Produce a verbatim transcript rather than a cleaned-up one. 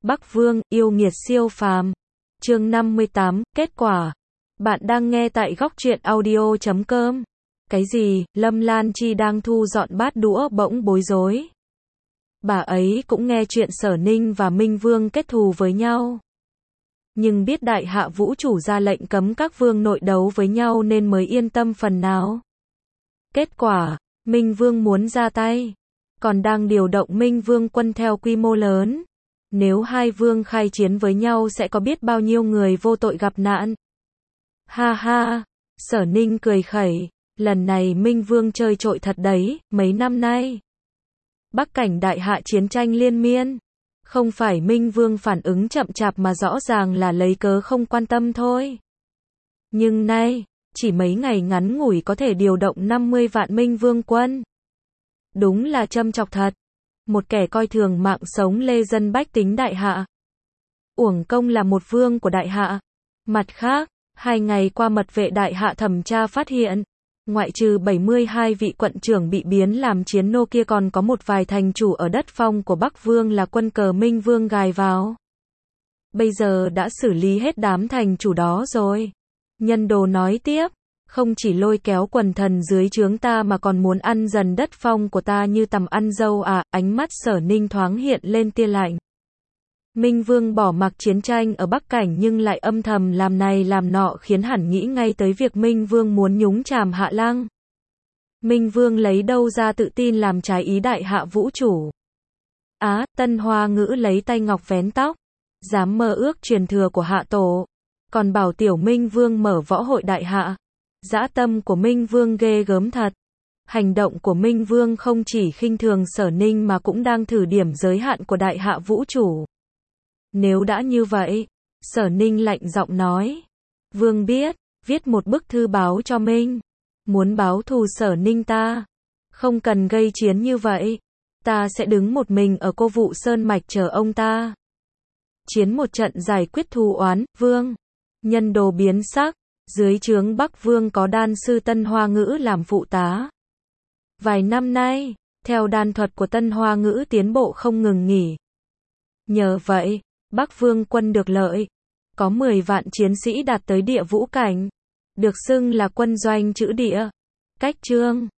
Bắc Vương, yêu nghiệt siêu phàm. Chương năm mươi tám, kết quả. Bạn đang nghe tại góc truyện audio chấm com. Cái gì, Lâm Lan Chi đang thu dọn bát đũa bỗng bối rối. Bà ấy cũng nghe chuyện Sở Ninh và Minh Vương kết thù với nhau. Nhưng biết Đại Hạ Vũ Chủ ra lệnh cấm các vương nội đấu với nhau nên mới yên tâm phần nào. Kết quả, Minh Vương muốn ra tay. Còn đang điều động Minh Vương quân theo quy mô lớn. Nếu hai vương khai chiến với nhau sẽ có biết bao nhiêu người vô tội gặp nạn. Ha ha, Sở Ninh cười khẩy, lần này Minh Vương chơi trội thật đấy, mấy năm nay. Bắc cảnh Đại Hạ chiến tranh liên miên. Không phải Minh Vương phản ứng chậm chạp mà rõ ràng là lấy cớ không quan tâm thôi. Nhưng nay, chỉ mấy ngày ngắn ngủi có thể điều động năm mươi vạn Minh Vương quân. Đúng là châm chọc thật. Một kẻ coi thường mạng sống lê dân bách tính Đại Hạ. Uổng công là một vương của Đại Hạ. Mặt khác, hai ngày qua mật vệ Đại Hạ thẩm tra phát hiện, ngoại trừ bảy mươi hai vị quận trưởng bị biến làm chiến nô kia còn có một vài thành chủ ở đất phong của Bắc Vương là quân cờ Minh Vương gài vào. Bây giờ đã xử lý hết đám thành chủ đó rồi. Nhân Đồ nói tiếp, không chỉ lôi kéo quần thần dưới trướng ta mà còn muốn ăn dần đất phong của ta như tằm ăn dâu à, ánh mắt Sở Ninh thoáng hiện lên tia lạnh. Minh Vương bỏ mặc chiến tranh ở Bắc Cảnh nhưng lại âm thầm làm này làm nọ khiến hẳn nghĩ ngay tới việc Minh Vương muốn nhúng chàm Hạ Lăng. Minh Vương lấy đâu ra tự tin làm trái ý Đại Hạ Vũ Chủ. Á, Tân Hoa Ngữ lấy tay ngọc vén tóc, dám mơ ước truyền thừa của Hạ Tổ, còn bảo tiểu Minh Vương mở võ hội Đại Hạ. Dã tâm của Minh Vương ghê gớm thật. Hành động của Minh Vương không chỉ khinh thường Sở Ninh mà cũng đang thử điểm giới hạn của Đại Hạ Vũ Chủ. Nếu đã như vậy, Sở Ninh lạnh giọng nói, Vương biết, viết một bức thư báo cho Minh. Muốn báo thù Sở Ninh ta. Không cần gây chiến như vậy. Ta sẽ đứng một mình ở Cô Vụ Sơn Mạch chờ ông ta. Chiến một trận giải quyết thù oán, Vương. Nhân Đồ biến sắc. Dưới trướng Bắc Vương có đan sư Tân Hoa Ngữ làm phụ tá. Vài năm nay, theo đan thuật của Tân Hoa Ngữ tiến bộ không ngừng nghỉ. Nhờ vậy, Bắc Vương quân được lợi. Có mười vạn chiến sĩ đạt tới địa vũ cảnh. Được xưng là quân doanh trữ địa. Cách chương